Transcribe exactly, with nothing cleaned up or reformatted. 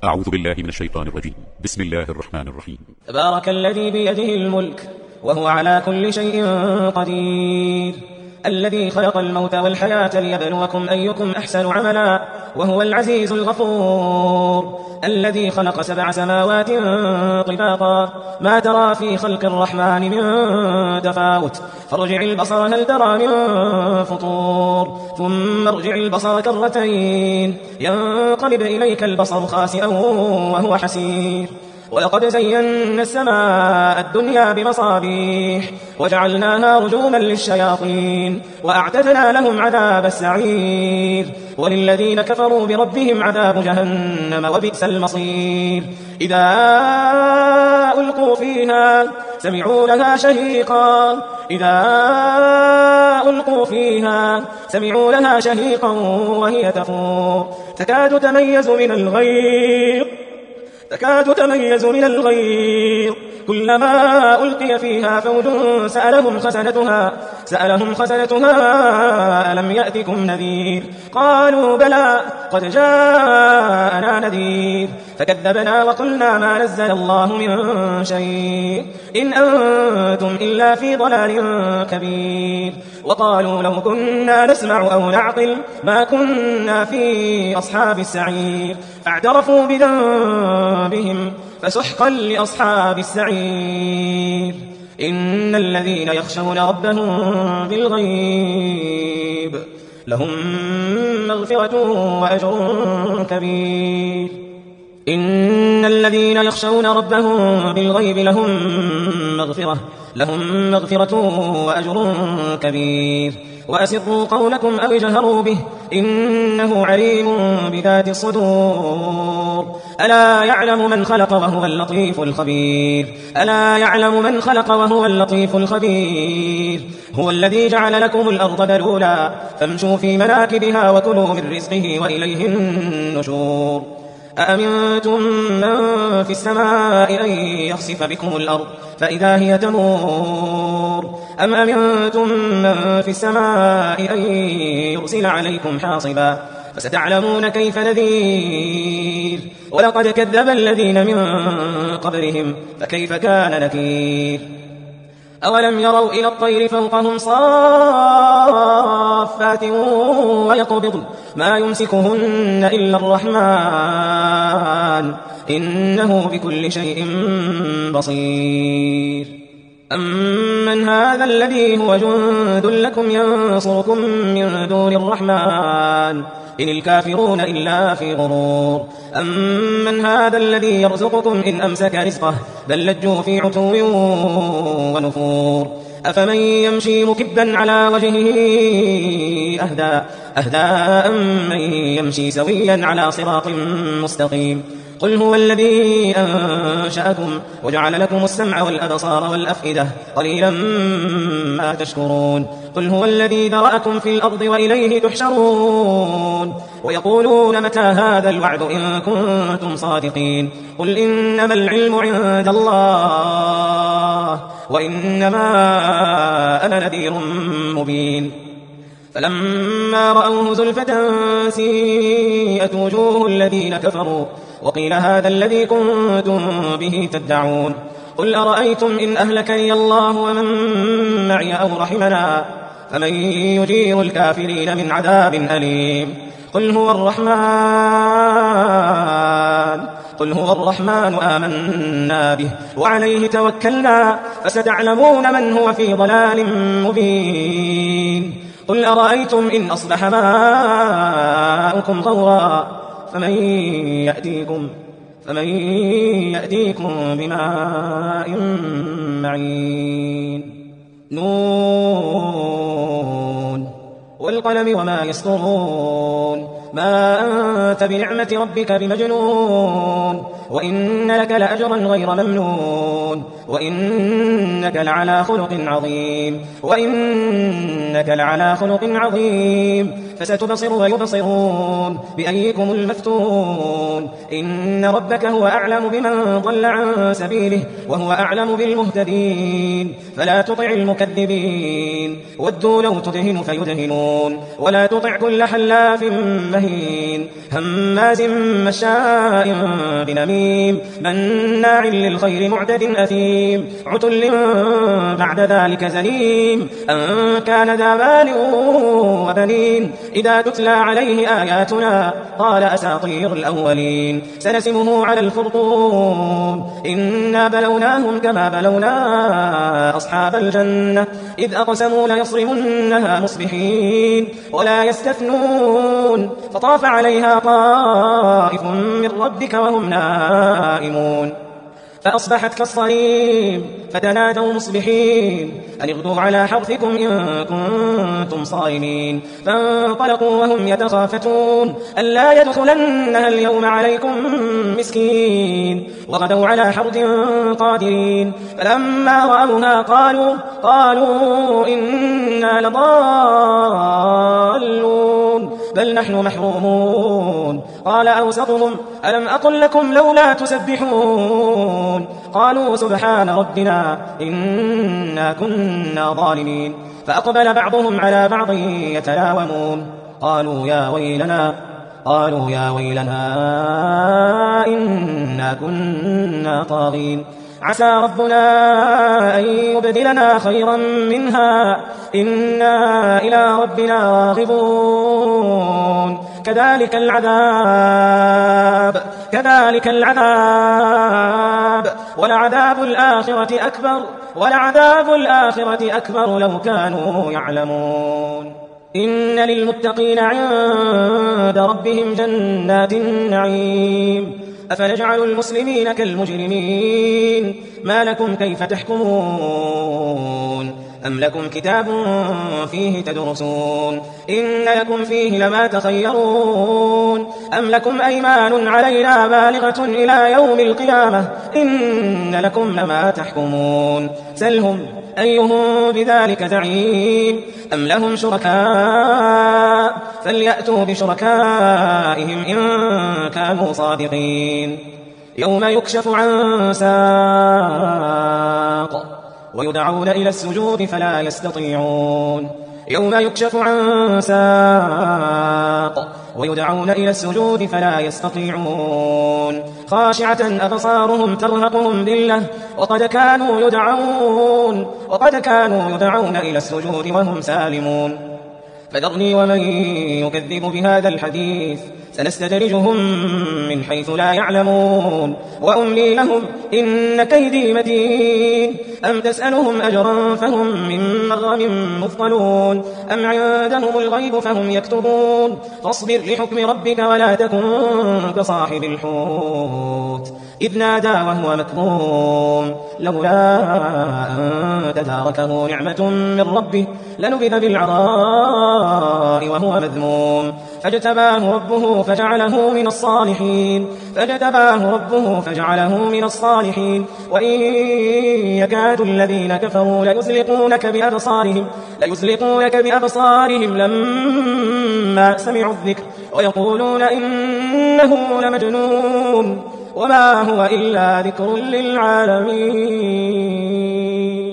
أعوذ بالله من الشيطان الرجيم. بسم الله الرحمن الرحيم. تبارك الذي بيده الملك وهو على كل شيء قدير، الذي خلق الموت والحياة ليبلوكم أيكم أحسن عملا وهو العزيز الغفور، الذي خلق سبع سماوات طباقا ما ترى في خلق الرحمن من تفاوت، فارجع البصر هل ترى من فطور، ثم ارجع البصر كرتين ينقلب إليك البصر خاسئا وهو حسير. ولقد زينا السماء الدنيا بمصابيح وجعلناها رجوما للشياطين وأعتدنا لهم عذاب السعير، وللذين كفروا بربهم عذاب جهنم وبئس المصير. إذا ألقوا فيها سمعوا لها شهيقا إذا ألقوا فيها سمعوا لها شهيقا وهي تفور تكاد تميز من الغيظ تكاد تميز من الغيظ كلما ألقي فيها فوج سألهم خزنتها سألهم خزنتها ألم يأتكم نذير، قالوا بلى قد جاءنا نذير فكذبنا وقلنا ما نزل الله من شيء إن أنتم إلا في ضلال كبير. وقالوا لو كنا نسمع أو نعقل ما كنا في أصحاب السعير، فاعترفوا بذنبهم فسحقا لأصحاب السعير. إن الذين يخشون ربهم بالغيب لهم مغفرة وأجر كبير. إن الذين يخشون ربهم بالغيب لهم مغفرة لهم مغفرة وأجر كبير. وأسروا قولكم أو اجهروا به إنه عليم بذات الصدور. ألا يعلم من خلق وهو اللطيف الخبير ألا يعلم من خلق وهو اللطيف الخبير. هو الذي جعل لكم الأرض ذلولا فامشوا في مناكبها وكلوا من رزقه وإليه النشور. أأمنتم من في السماء أن يخسف بكم الأرض فإذا هي تمور أم أمنتم من في السماء أن يرسل عليكم حاصبا فستعلمون كيف نذير. ولقد كذب الذين من قبلهم فكيف كان نكير. أولم يروا إلى الطير فوقهم صافات ويقبضن ما يمسكهن إلا الرحمن إنه بكل شيء بصير. أمن هذا الذي هو جند لكم ينصركم من دون الرحمن إن الكافرون إلا في غرور. أمن هذا الذي يرزقكم إن أمسك رزقه بل لجوا في عتو ونفور. أفمن يمشي مكبا على وجهه أهدى أهدى أمن يمشي سويا على صراط مستقيم. قل هو الذي أنشأكم وجعل لكم السمع والأبصار والأفئدة قليلا ما تشكرون. قل هو الذي ذرأكم في الأرض وإليه تحشرون. ويقولون متى هذا الوعد إن كنتم صادقين. قل إنما العلم عند الله وإنما أنا نذير مبين. فلما رأوه زلفة سيئت وجوه الذين كفروا وقيل هذا الذي كنتم به تدعون. قل أرأيتم إن أهلكني الله ومن معي أو رحمنا فمن يجير الكافرين من عذاب أليم. قل هو الرحمن قل هو الرحمن آمنا به وعليه توكلنا فستعلمون من هو في ضلال مبين. قل أرأيتم إن أصبح ماؤكم غورا فمن يأتيكم فمن يأتيكم بماء معين. نون والقلم وما يسطرون ما أنت بنعمة ربك بمجنون وإن لك لأجرا غير ممنون وإنك لعلى خلق عظيم وإنك لعلى خلق عظيم. فستبصر ويبصرون بأيكم المفتون. إن ربك هو أعلم بمن ضل عن سبيله وهو أعلم بالمهتدين. فلا تطع المكذبين ودوا لو تدهن فيدهنون ولا تطع كل حلاف مهين هماز مشاء بنميم مناع للخير معتد أثيم عتل بعد ذلك زنيم أن كان ذا مال وبنين إذا تتلى عليه آياتنا قال أساطير الأولين سنسمه على الخرطوم إنا بلوناهم كما بلونا أصحاب الجنة إذ أقسموا ليصرمنها مصبحين ولا يستثنون فطاف عليها طائف من ربك وهم نائمون فأصبحت كالصريم فتنادوا مصبحين أن اغدوا على حرثكم إن كنتم صارمين فانطلقوا وهم يتخافتون ألا يدخلنها اليوم عليكم مسكين وغدوا على حرد قادرين فلما رأوها قالوا قالوا إنا لضالون بل نحن محرومون قال أوسطهم ألم أقل لكم لولا تسبحون قالوا سبحان ربنا إنا كنا ظالمين فأقبل بعضهم على بعض يتلاومون قالوا يا ويلنا قالوا يا ويلنا إنا كنا طاغين عسى ربنا أن يبدلنا خيرا منها إنا إلى ربنا راغبون كذلك العذاب كذلك العذاب ولعذاب الآخرة أكبر ولعذاب الآخرة أكبر لو كانوا يعلمون إن للمتقين عند ربهم جنات النعيم أفنجعل المسلمين كالمجرمين ما لكم كيف تحكمون أم لكم كتاب فيه تدرسون إن لكم فيه لما تخيرون أم لكم أيمان علينا بالغة إلى يوم القيامة إن لكم لما تحكمون سلهم أيهم بذلك زعيم أم لهم شركاء فليأتوا بشركائهم إن كانوا صادقين يوم يكشف عن ساق ويدعون إلى السجود فلا يستطيعون يوم يكشف عن ساق ويدعون إلى السجود فلا يستطيعون خاشعة أبصارهم ترهقهم ذلة وقد كانوا يدعون وقد كانوا يدعون إلى السجود وهم سالمون فذرني ومن يكذب بهذا الحديث سنستدرجهم من حيث لا يعلمون وأملي لهم إن كيدي متين أم تسألهم أجرا فهم من مغرم مثقلون أم عندهم الغيب فهم يكتبون فاصبر لحكم ربك ولا تكن كصاحب الحوت إذ نادى وهو مكظوم لولا أن تداركه نعمة من ربه لنبذ بالعراء وهو مذموم فاجتباه ربه فجعله من الصالحين فاجتباه ربه فجعله من الصالحين وإن يكاد الذين كفروا ليزلقونك بأبصارهم ليزلقونك بأبصارهم لما سمعوا الذكر ويقولون إنه لمجنون وما هو إلا ذكر للعالمين.